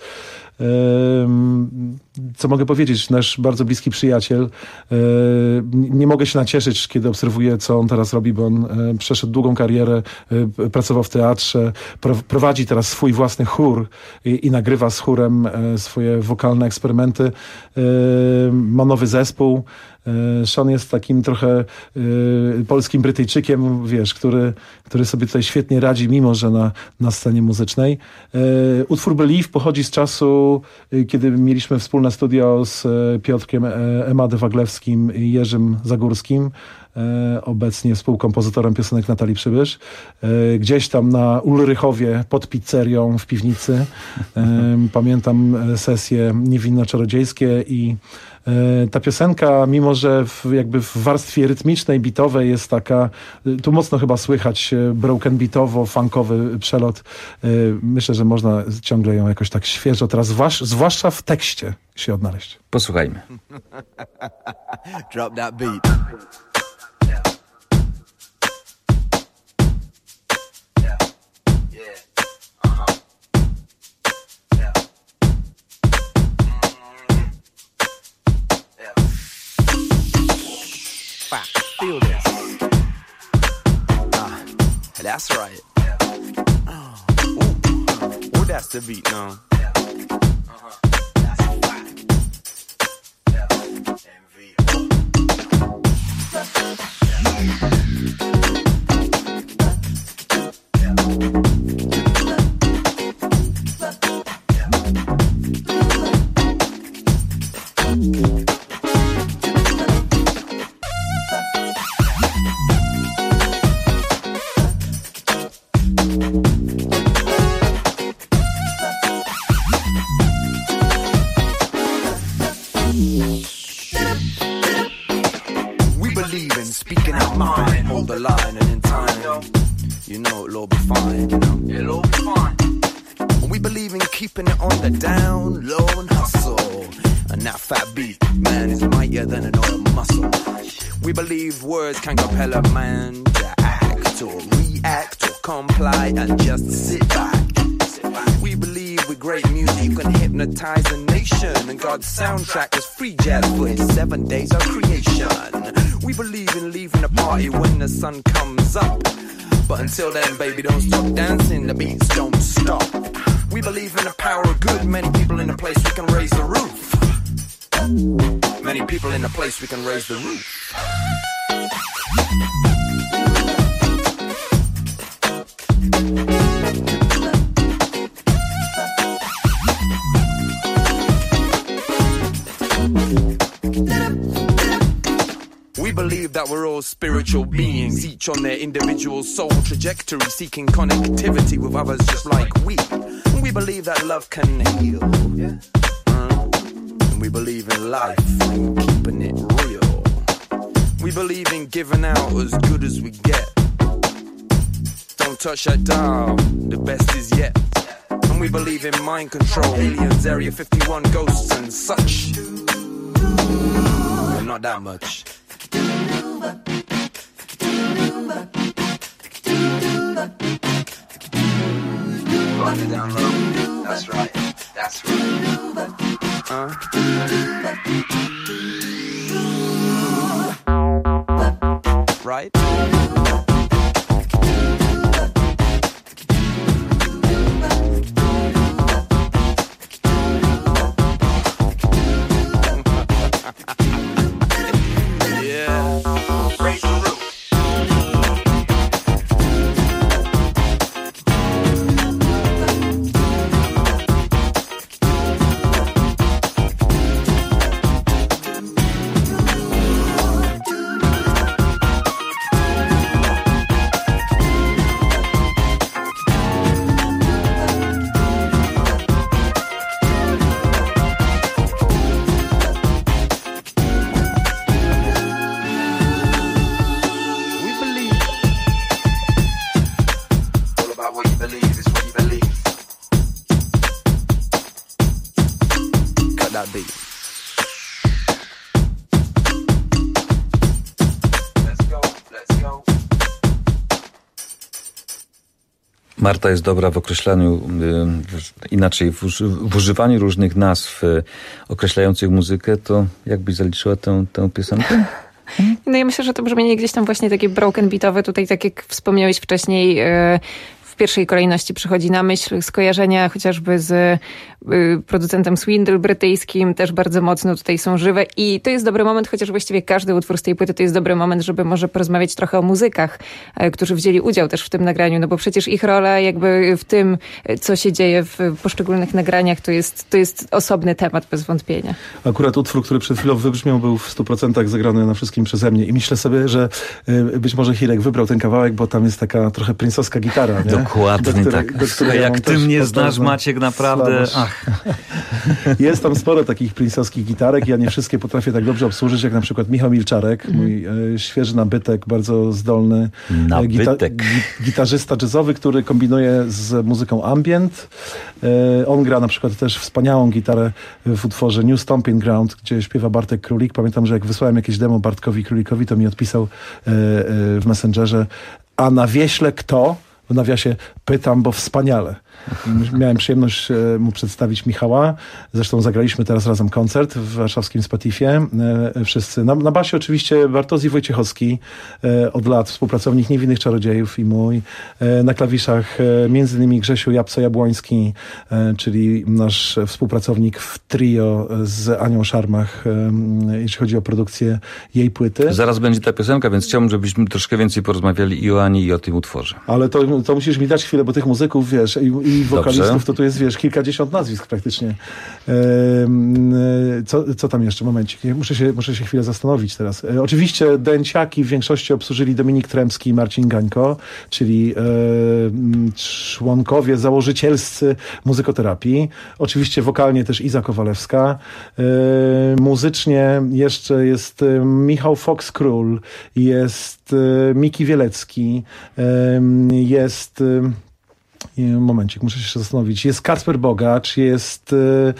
Co mogę powiedzieć, nasz bardzo bliski przyjaciel. Nie mogę się nacieszyć, kiedy obserwuję, co on teraz robi, bo on przeszedł długą karierę, pracował w teatrze, prowadzi teraz swój własny chór i, i nagrywa z chórem swoje wokalne eksperymenty. Ma nowy zespół. Sean jest takim trochę y, polskim Brytyjczykiem, wiesz, który, który sobie tutaj świetnie radzi, mimo że na, na scenie muzycznej. Y, utwór Believe pochodzi z czasu, y, kiedy mieliśmy wspólne studio z y, Piotrkiem y, Emadę-Waglewskim i Jerzym Zagórskim, y, obecnie współkompozytorem piosenek Natalii Przybysz. Y, gdzieś tam na Ulrychowie pod pizzerią w piwnicy. Y, pamiętam sesje niewinno-czarodziejskie i ta piosenka, mimo że w, jakby w warstwie rytmicznej, bitowej jest taka, tu mocno chyba słychać broken beatowo, funkowy przelot. Myślę, że można ciągle ją jakoś tak świeżo teraz, zwłaszcza w tekście się odnaleźć. Posłuchajmy. Drop that beat. Feel this. Ah, that's right. Oh, ooh, ooh, that's the beat now. Can compel a man to act or react or comply and just sit back. We believe with great music you can hypnotize a nation, and God's soundtrack was free jazz for his seven days of creation. We believe in leaving the party when the sun comes up, but until then, baby, don't stop dancing, the beats don't stop. We believe in the power of good, many people in the place we can raise the roof. Many people in the place we can raise the roof. We believe that we're all spiritual beings, each on their individual soul trajectory, seeking connectivity with others just like we. We believe that love can heal. Uh, and we believe in life and keeping it real. We believe in giving out as good as we get. Don't touch that dial, the best is yet. and we believe in mind control. Aliens, Area fifty-one, ghosts and such. But not that much. Lock it down low. That's right. That's right. Uh. Right? Yeah. Raise the roof. Marta jest dobra w określaniu, y, inaczej w, w używaniu różnych nazw y, określających muzykę, to jak byś zaliczyła tę, tę piosenkę? No ja myślę, że to brzmienie gdzieś tam właśnie takie broken beatowe, tutaj tak jak wspomniałeś wcześniej, y, w pierwszej kolejności przychodzi na myśl skojarzenia chociażby z y, producentem Swindle brytyjskim, też bardzo mocno tutaj są żywe i to jest dobry moment, chociaż właściwie każdy utwór z tej płyty to jest dobry moment, żeby może porozmawiać trochę o muzykach, y, którzy wzięli udział też w tym nagraniu, no bo przecież ich rola jakby w tym, co się dzieje w poszczególnych nagraniach, to jest, to jest osobny temat bez wątpienia. Akurat utwór, który przed chwilą wybrzmiał, był w stu procentach zagrany na wszystkim przeze mnie i myślę sobie, że y, być może Hirek wybrał ten kawałek, bo tam jest taka trochę princowska gitara, nie? Dokładnie której, tak. Do Słuchaj, jak ty mnie znasz, Maciek, naprawdę... Ach. Jest tam sporo takich princowskich gitarek. Ja nie wszystkie potrafię tak dobrze obsłużyć, jak na przykład Michał Milczarek, mm. mój e, świeży nabytek, bardzo zdolny e, gita gi gitarzysta jazzowy, który kombinuje z muzyką ambient. E, on gra na przykład też wspaniałą gitarę w utworze New Stomping Ground, gdzie śpiewa Bartek Królik. Pamiętam, że jak wysłałem jakieś demo Bartkowi Królikowi, to mi odpisał e, e, w Messengerze: a na wieśle kto? W nawiasie pytam, bo wspaniale. Miałem przyjemność e, mu przedstawić Michała. Zresztą zagraliśmy teraz razem koncert w warszawskim Spatifie. E, wszyscy. Na, na basie oczywiście Bartozji Wojciechowski, e, od lat współpracownik Niewinnych Czarodziejów i mój. E, na klawiszach e, między innymi Grzesiu Japco-Jabłoński, e, czyli nasz współpracownik w trio z Anią Szarmach, e, jeśli chodzi o produkcję jej płyty. Zaraz będzie ta piosenka, więc chciałbym, żebyśmy troszkę więcej porozmawiali i o Ani, i o tym utworze. Ale to, to musisz mi dać chwilę, bo tych muzyków, wiesz, i, i wokalistów, Dobrze. To tu jest, wiesz, kilkadziesiąt nazwisk praktycznie. Co, co tam jeszcze? Momencik. Muszę się, muszę się chwilę zastanowić teraz. Oczywiście dęciaki w większości obsłużyli Dominik Tremski i Marcin Gańko, czyli członkowie założycielscy muzykoterapii. Oczywiście wokalnie też Iza Kowalewska. Muzycznie jeszcze jest Michał Fox-Król, jest Miki Wielecki, jest... Momencik, muszę się zastanowić. Jest Kacper Bogacz, jest...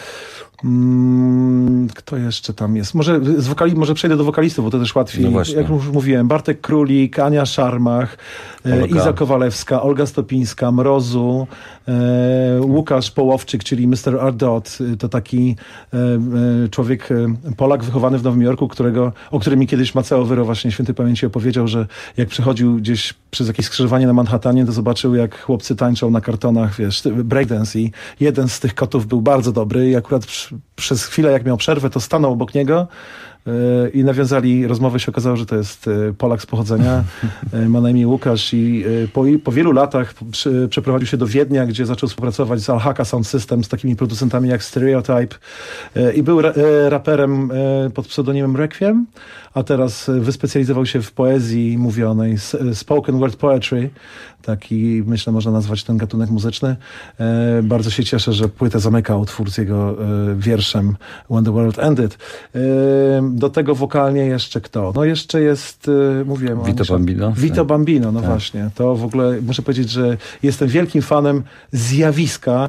Hmm, kto jeszcze tam jest? Może, z wokali, może przejdę do wokalistów, bo to też łatwiej. No jak już mówiłem, Bartek Królik, Ania Szarmach, Olga. Iza Kowalewska, Olga Stopińska, Mrozu, e, Łukasz Połowczyk, czyli mister Ardot. To taki e, e, człowiek, e, Polak wychowany w Nowym Jorku, którego, o którym mi kiedyś Maceo Wyro właśnie świętej pamięci opowiedział, że jak przechodził gdzieś przez jakieś skrzyżowanie na Manhattanie, to zobaczył, jak chłopcy tańczą na kartonach, wiesz, breakdance, i jeden z tych kotów był bardzo dobry i akurat przy, przez chwilę, jak miał przerwę, to stanął obok niego i nawiązali rozmowę. Się okazało, że to jest Polak z pochodzenia, ma na imię Łukasz i po, po wielu latach przy, przeprowadził się do Wiednia, gdzie zaczął współpracować z Alhaka Sound System, z takimi producentami jak Stereotype i był ra, raperem pod pseudonimem Requiem, a teraz wyspecjalizował się w poezji mówionej, spoken word poetry. Taki, myślę, można nazwać ten gatunek muzyczny. E, bardzo się cieszę, że płytę zamyka utwór z jego e, wierszem When the World Ended. E, do tego wokalnie jeszcze kto? No jeszcze jest, e, mówiłem... Vito Bambino. Vito Bambino, no tak. Właśnie. To w ogóle muszę powiedzieć, że jestem wielkim fanem zjawiska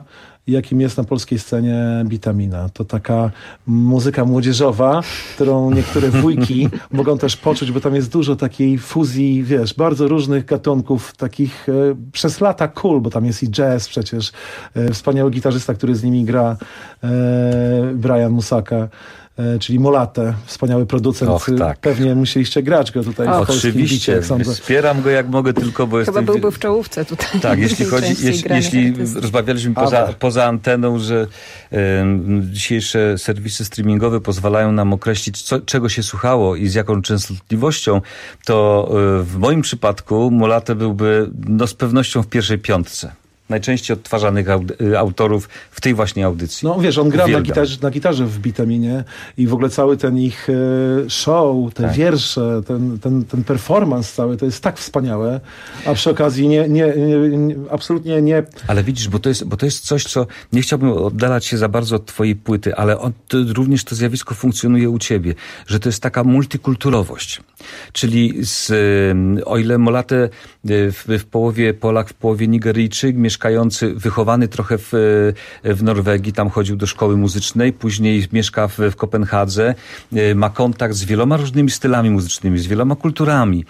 jakim jest na polskiej scenie Bitamina. To taka muzyka młodzieżowa, którą niektóre wujki mogą też poczuć, bo tam jest dużo takiej fuzji, wiesz, bardzo różnych gatunków, takich e, przez lata cool, bo tam jest i jazz przecież. E, wspaniały gitarzysta, który z nimi gra, e, Brian Musaka. Czyli Molatę, wspaniały producent. Och, tak. Pewnie musieliście grać go tutaj Och, w polskim oczywiście, bicie, jak sądzę. wspieram go jak mogę tylko, bo Chyba jestem... byłby w czołówce tutaj. Tak, jeśli chodzi, jeśli, jeśli rozmawialiśmy poza, poza anteną, że y, dzisiejsze serwisy streamingowe pozwalają nam określić, co, czego się słuchało i z jaką częstotliwością, to y, w moim przypadku Molatę byłby no, z pewnością w pierwszej piątce najczęściej odtwarzanych autorów w tej właśnie audycji. No wiesz, on grał na Uwielbiam. gitarze, na gitarze w Bitaminie i w ogóle cały ten ich show, te Tak. wiersze, ten, ten, ten performance cały, to jest tak wspaniałe, a przy okazji nie, nie, nie, nie, absolutnie nie... Ale widzisz, bo to, jest, bo to jest coś, co nie chciałbym oddalać się za bardzo od twojej płyty, ale on, to, również to zjawisko funkcjonuje u ciebie, że to jest taka multikulturowość. Czyli z, o ile Molatę w, w połowie Polak, w połowie Nigeryjczyk, mieszkający, wychowany trochę w, w Norwegii, tam chodził do szkoły muzycznej, później mieszka w, w Kopenhadze, ma kontakt z wieloma różnymi stylami muzycznymi, z wieloma kulturami.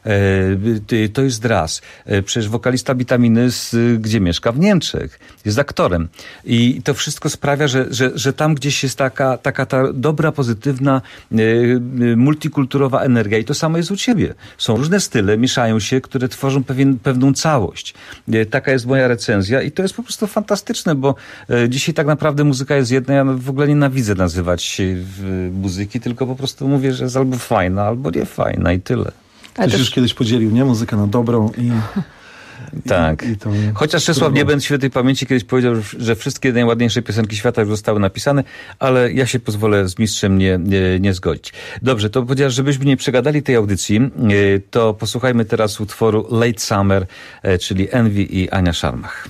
To jest raz. Przecież wokalista Bitaminy, gdzie mieszka? W Niemczech. Jest aktorem. I to wszystko sprawia, że, że, że tam gdzieś jest taka, taka ta dobra, pozytywna, multikulturowa energia. I to samo jest u ciebie. Są różne style, mieszają się, które tworzą pewien, pewną całość. Taka jest moja recenzja i to jest po prostu fantastyczne, bo dzisiaj tak naprawdę muzyka jest jedna. Ja w ogóle nienawidzę nazywać muzyki, tylko po prostu mówię, że jest albo fajna, albo nie fajna i tyle. Ktoś też... już kiedyś podzielił, nie? Muzykę na dobrą i... Tak. I, i to Chociaż Czesław Niebęd świętej pamięci kiedyś powiedział, że wszystkie najładniejsze piosenki świata już zostały napisane, ale ja się pozwolę z mistrzem nie, nie, nie zgodzić. Dobrze, to powiedział, żebyśmy nie przegadali tej audycji, to posłuchajmy teraz utworu Late Summer, czyli Envy i Ania Szarmach.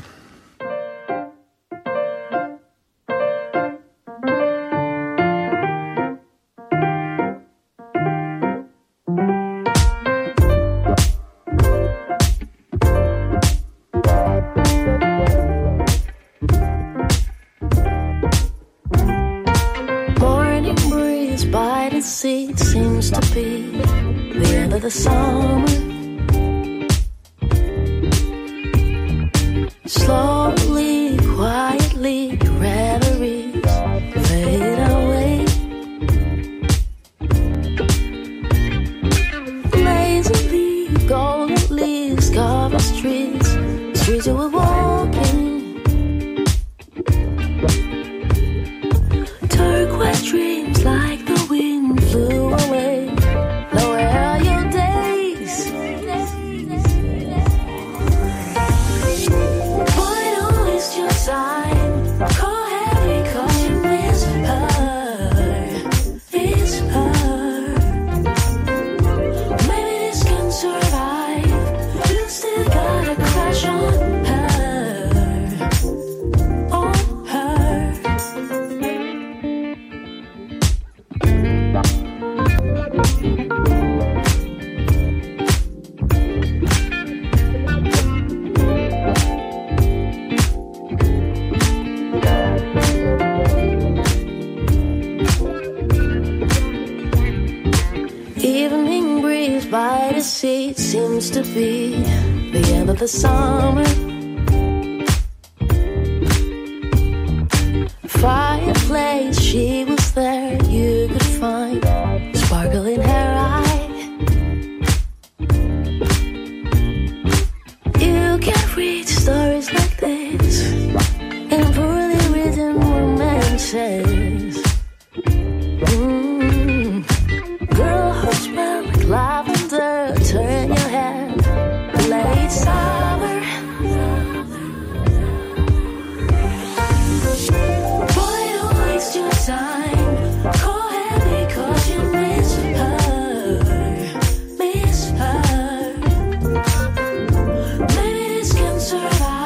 It seems to be the end of the summer. Slowly, quietly, reveries fade away. Lazily, golden leaves cover streets, streets you were walking. Turquoise dreams like the wind flew away. Now where are your days? Boy, don't waste your time. Call Harry, cause you miss her. Miss her. Maybe this can survive. You still got a crush on her. On her. Evening breeze by the sea seems to be the end of the summer. Fireplace, she was there, you could find sparkle in her eye. You can read stories like this in poorly written romances. Mm. Girl who smell like lavender, turn your head, late summer. Boy, don't waste your time. Call Harry, cause you miss her. Miss her. Maybe this can survive.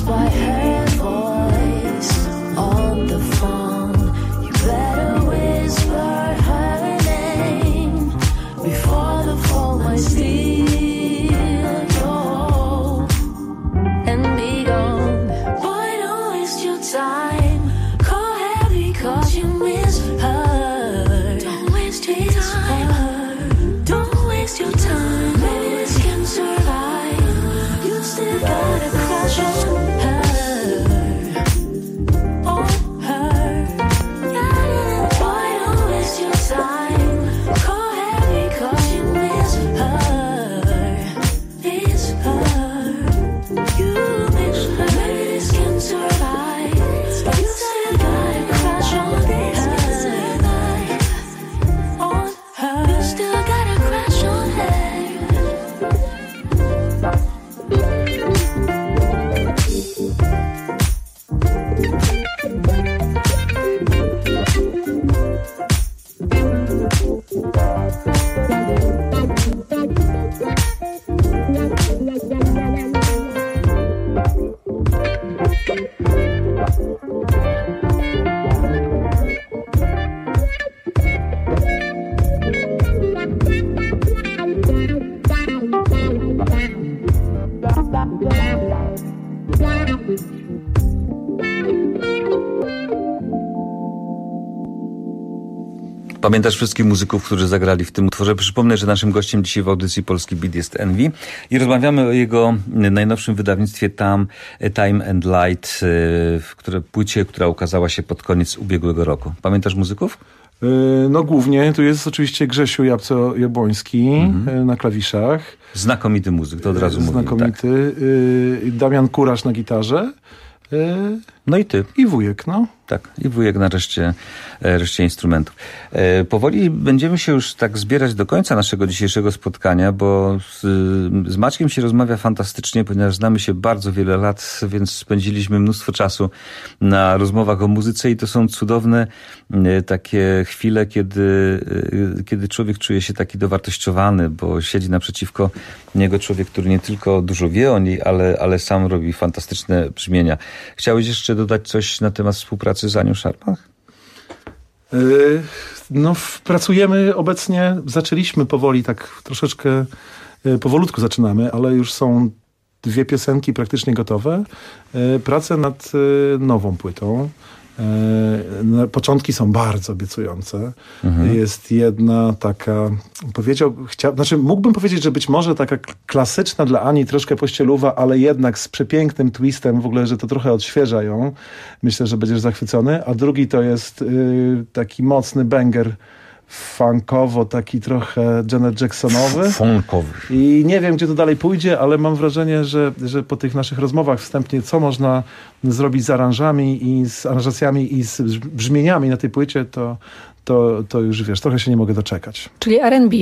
lost by her voice on the phone. You better whisper her name before the phone might steal your and be gone. Boy, don't waste your time. Call her because you miss her. Don't waste your time. Don't waste your time. Maybe this can survive. You still got a crush on her. On her. Yeah. Boy, don't waste your time. Call her because you miss her. Miss her. You miss her. Maybe this can survive. You still got a crush on her. On her. You still got a crush on her. Pamiętasz wszystkich muzyków, którzy zagrali w tym utworze? Przypomnę, że naszym gościem dzisiaj w audycji Polski Beat jest Envy i rozmawiamy o jego najnowszym wydawnictwie Tam, Time and Light, w które, płycie, która ukazała się pod koniec ubiegłego roku. Pamiętasz muzyków? No głównie tu jest oczywiście Grzesiu Jabłco-Jabłoński mhm. na klawiszach. Znakomity muzyk, to od razu mówię. Znakomity. Tak. Damian Kurasz na gitarze. No i ty. I wujek, no. Tak, i wujek na reszcie, reszcie instrumentów. E, powoli będziemy się już tak zbierać do końca naszego dzisiejszego spotkania, bo z, z Maćkiem się rozmawia fantastycznie, ponieważ znamy się bardzo wiele lat, więc spędziliśmy mnóstwo czasu na rozmowach o muzyce i to są cudowne e, takie chwile, kiedy, e, kiedy człowiek czuje się taki dowartościowany, bo siedzi naprzeciwko niego człowiek, który nie tylko dużo wie o niej, ale, ale sam robi fantastyczne brzmienia. Chciałeś jeszcze dodać coś na temat współpracy z Anią Szarpach? Yy, no, pracujemy obecnie, zaczęliśmy powoli, tak troszeczkę yy, powolutku zaczynamy, ale już są dwie piosenki praktycznie gotowe. Yy, prace nad yy, nową płytą. Yy, początki są bardzo obiecujące. Mhm. Jest jedna taka, powiedział, chciał, znaczy mógłbym powiedzieć, że być może taka klasyczna dla Ani, troszkę pościeluwa, ale jednak z przepięknym twistem w ogóle, że to trochę odświeża ją. Myślę, że będziesz zachwycony. A drugi to jest yy, taki mocny banger funkowo, taki trochę Janet Jacksonowy. Funkowy. I nie wiem, gdzie to dalej pójdzie, ale mam wrażenie, że, że po tych naszych rozmowach wstępnie, co można zrobić z aranżami i z aranżacjami i z brzmieniami na tej płycie, to, to, to już wiesz, trochę się nie mogę doczekać. Czyli R and B.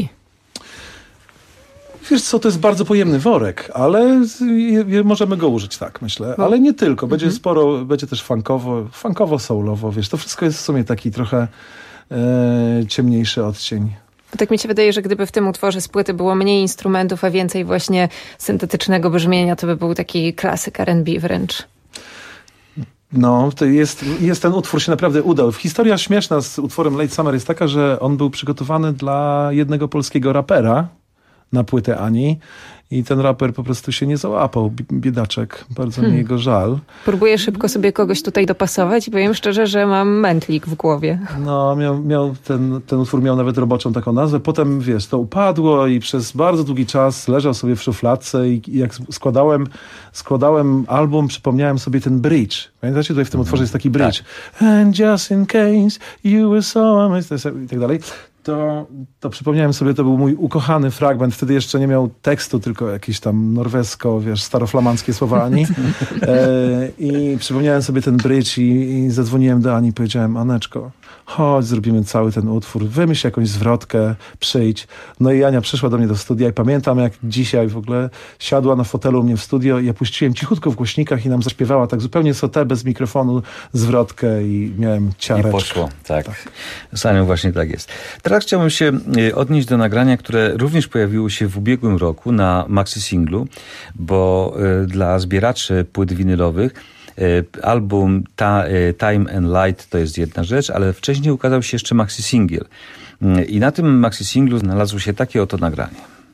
Wiesz co, to jest bardzo pojemny worek, ale je, je, możemy go użyć, tak myślę. No. Ale nie tylko. Będzie mhm. sporo, będzie też funkowo, funkowo, soulowo, wiesz. To wszystko jest w sumie taki trochę e, ciemniejszy odcień. Bo tak mi się wydaje, że gdyby w tym utworze z płyty było mniej instrumentów, a więcej właśnie syntetycznego brzmienia, to by był taki klasyk R and B wręcz. No, to jest, jest ten utwór się naprawdę udał. Historia śmieszna z utworem Late Summer jest taka, że on był przygotowany dla jednego polskiego rapera na płytę Ani i ten raper po prostu się nie załapał. Biedaczek. Bardzo hmm. mi jego żal. Próbuję szybko sobie kogoś tutaj dopasować i powiem szczerze, że mam mętlik w głowie. No, miał, miał ten, ten utwór miał nawet roboczą taką nazwę. Potem, wiesz, to upadło i przez bardzo długi czas leżał sobie w szufladce i, i jak składałem, składałem album, przypomniałem sobie ten bridge. Pamiętacie? Tutaj w tym utworze jest taki bridge. Tak. And just in case you were so amazing i tak dalej. To, to przypomniałem sobie, to był mój ukochany fragment. Wtedy jeszcze nie miał tekstu, tylko jakieś tam norwesko, wiesz, staroflamanckie słowa Ani. E, I przypomniałem sobie ten bridge i, i zadzwoniłem do Ani i powiedziałem: Aneczko, chodź, zrobimy cały ten utwór, wymyśl jakąś zwrotkę, przyjdź. No i Ania przyszła do mnie do studia i pamiętam, jak dzisiaj w ogóle siadła na fotelu u mnie w studio i ja puściłem cichutko w głośnikach i nam zaśpiewała tak zupełnie sotę, bez mikrofonu, zwrotkę i miałem ciareczkę. I poszło, tak. tak. Z Anią właśnie tak jest. teraz chciałbym się odnieść do nagrania, które również pojawiło się w ubiegłym roku na maxi singlu, bo dla zbieraczy płyt winylowych album Time and Light to jest jedna rzecz, ale wcześniej ukazał się jeszcze maxi singiel. I na tym maxi singlu znalazło się takie oto nagranie.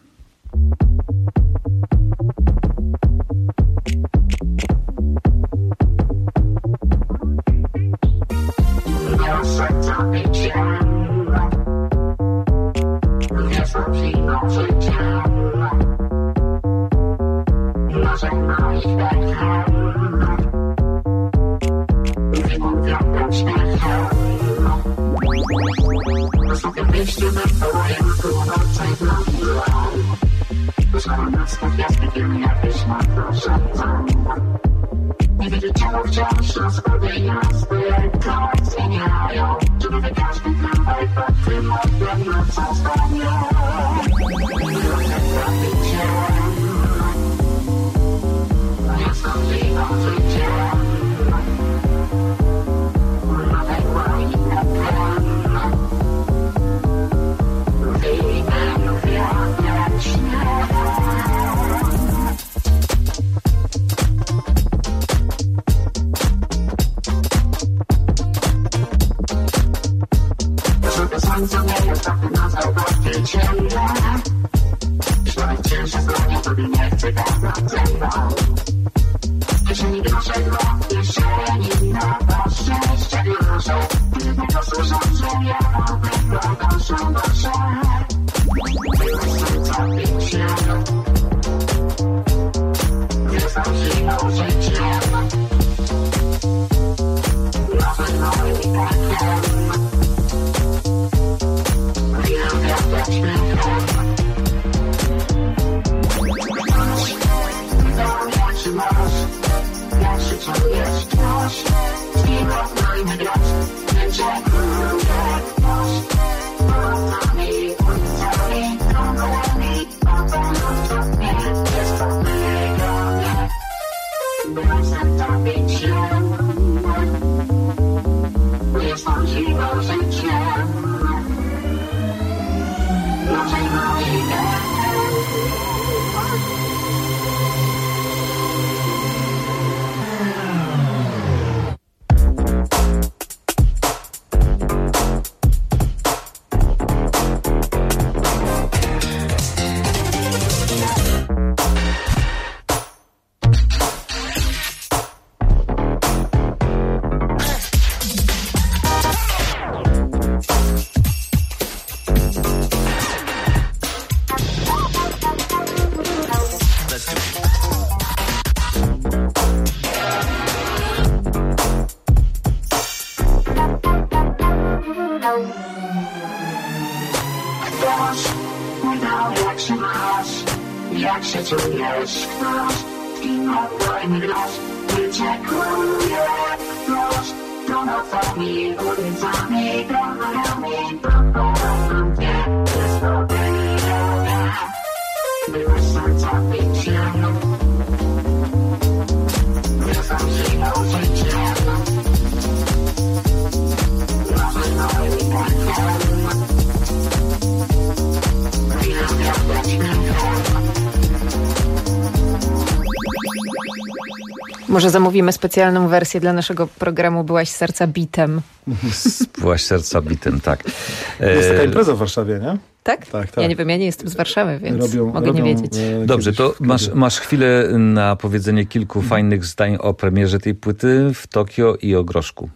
Może zamówimy specjalną wersję dla naszego programu Byłaś serca bitem. Byłaś serca bitem, tak. Jest taka impreza w Warszawie, nie? Tak? Tak, tak. Ja nie wiem, ja nie jestem z Warszawy, więc robią, mogę robią, nie wiedzieć. Dobrze, to masz, masz chwilę na powiedzenie kilku fajnych zdań o premierze tej płyty w Tokio i o groszku.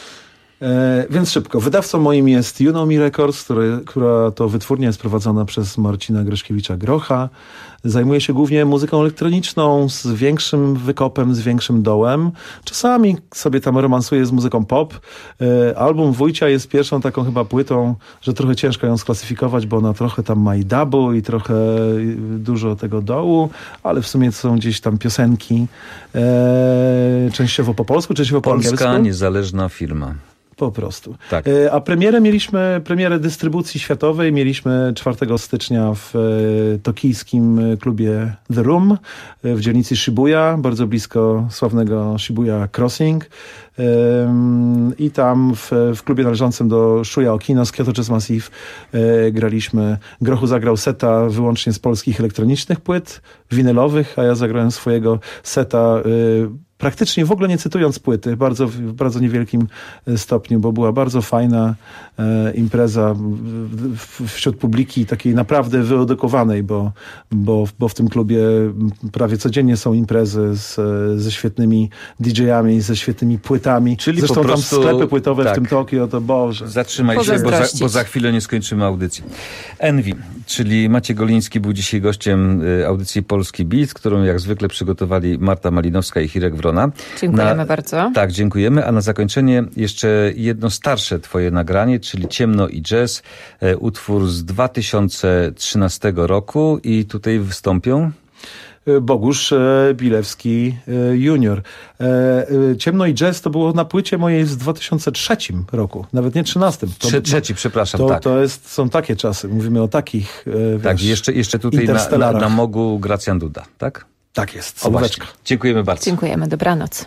E, więc szybko. Wydawcą moim jest You Know Me Records, który, która to wytwórnia jest prowadzona przez Marcina Greszkiewicza-Grocha. Zajmuje się głównie muzyką elektroniczną z większym wykopem, z większym dołem. Czasami sobie tam romansuje z muzyką pop. E, album Wójcia jest pierwszą taką chyba płytą, że trochę ciężko ją sklasyfikować, bo ona trochę tam ma i dubu i trochę dużo tego dołu, ale w sumie są gdzieś tam piosenki e, częściowo po polsku, częściowo po Polska angielsku. niezależna firma. Po prostu. Tak. A premierę mieliśmy, premierę dystrybucji światowej mieliśmy czwartego stycznia w tokijskim klubie The Room w dzielnicy Shibuya, bardzo blisko sławnego Shibuya Crossing. I tam w, w klubie należącym do Shuya Okino z Kyoto Jazz Massive graliśmy. Grochu zagrał seta wyłącznie z polskich elektronicznych płyt, winylowych, a ja zagrałem swojego seta praktycznie w ogóle nie cytując płyty, bardzo, w bardzo niewielkim stopniu, bo była bardzo fajna e, impreza w, w, wśród publiki takiej naprawdę wyedukowanej, bo, bo, bo w tym klubie prawie codziennie są imprezy z, ze świetnymi didżejami, ze świetnymi płytami. Czyli Zresztą po prostu, tam sklepy płytowe tak. w tym Tokio, to Boże. Zatrzymaj się, bo za, bo za chwilę nie skończymy audycji. Envy, czyli Maciej Goliński był dzisiaj gościem audycji Polski Beat, którą jak zwykle przygotowali Marta Malinowska i Hirek Wrona. Dziękujemy na, bardzo. Tak, dziękujemy. A na zakończenie jeszcze jedno starsze twoje nagranie, czyli Ciemno i Jazz, e, utwór z dwa tysiące trzynastego roku i tutaj wystąpią Bogusz Bilewski junior. Ciemno i Jazz to było na płycie mojej z dwa tysiące trzecim roku, nawet nie trzynastym. To, Trze- trzeci, przepraszam, to, tak. To jest, są takie czasy, mówimy o takich, wiesz, tak, jeszcze, jeszcze tutaj na, na, na mogu Gracjan Duda, tak? Tak jest, o, właśnie. Dziękujemy bardzo. Dziękujemy, dobranoc.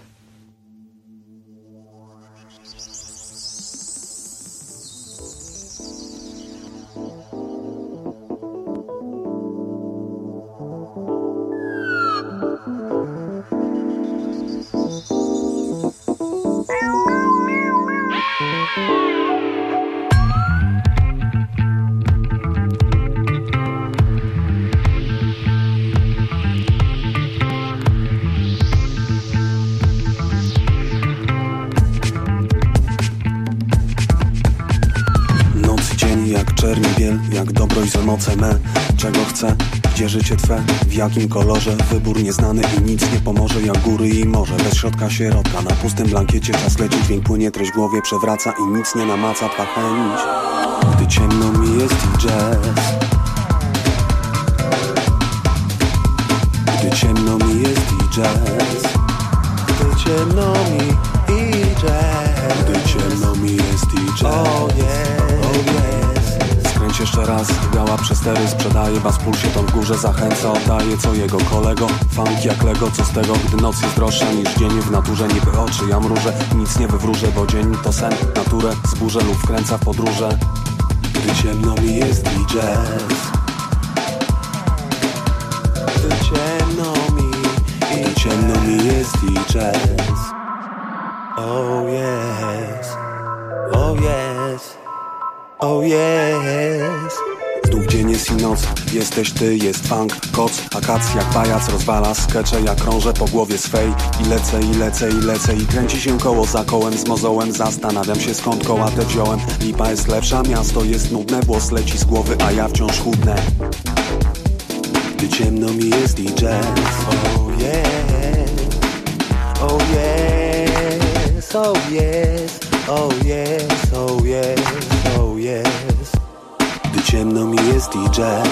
Jak dobro i za moce me, czego chcę, gdzie życie twe, w jakim kolorze, wybór nieznany i nic nie pomoże, jak góry i morze, bez środka środka, na pustym blankiecie czas leci, dźwięk płynie, treść w głowie przewraca i nic nie namaca, twa chęć, gdy ciemno mi jest i jazz, gdy ciemno mi jest i jazz, gdy ciemno mi i jazz, gdy ciemno mi jest i jazz, oh yeah, oh yeah. Kręć jeszcze raz, biała przestery sprzedaje, bas pulsie ton w górze zachęca, oddaje co jego kolego, funk jak Lego, co z tego, gdy noc jest droższa niż dzień w naturze, niby oczy ja mrużę, nic nie wywróżę, bo dzień to sen, naturę zburzę lub wkręca w podróże, gdy ciemno mi jest i jazz, gdy ciemno mi, gdy ciemno mi jest i jazz, oh yes, oh yes. Oh yes. Znów dzień jest i noc, jesteś ty, jest funk, koc, akac jak pajac, rozwala skecze, ja krążę po głowie swej i lecę, i lecę, i lecę i kręci się koło za kołem, z mozołem zastanawiam się skąd koła te wziąłem, lipa jest lepsza, miasto jest nudne, włos leci z głowy, a ja wciąż chudnę, gdy ciemno mi jest i jazz, oh yeah, oh yes, oh yes, oh yes, oh yes, oh yes, gdy ciemno mi jest i jazz.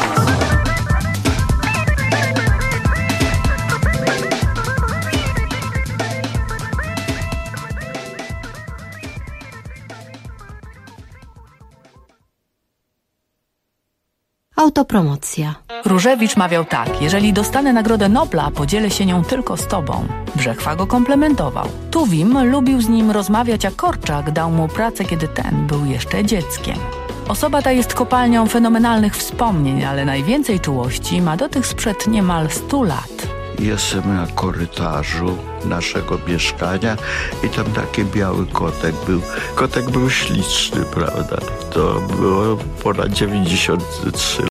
Autopromocja. Różewicz mawiał tak: jeżeli dostanę Nagrodę Nobla, podzielę się nią tylko z tobą. Brzechwa go komplementował. Tuwim lubił z nim rozmawiać, a Korczak dał mu pracę, kiedy ten był jeszcze dzieckiem. Osoba ta jest kopalnią fenomenalnych wspomnień, ale najwięcej czułości ma do tych sprzed niemal stu lat. Jestem na korytarzu naszego mieszkania i tam taki biały kotek był. Kotek był śliczny, prawda? To było ponad dziewięćdziesiąt trzy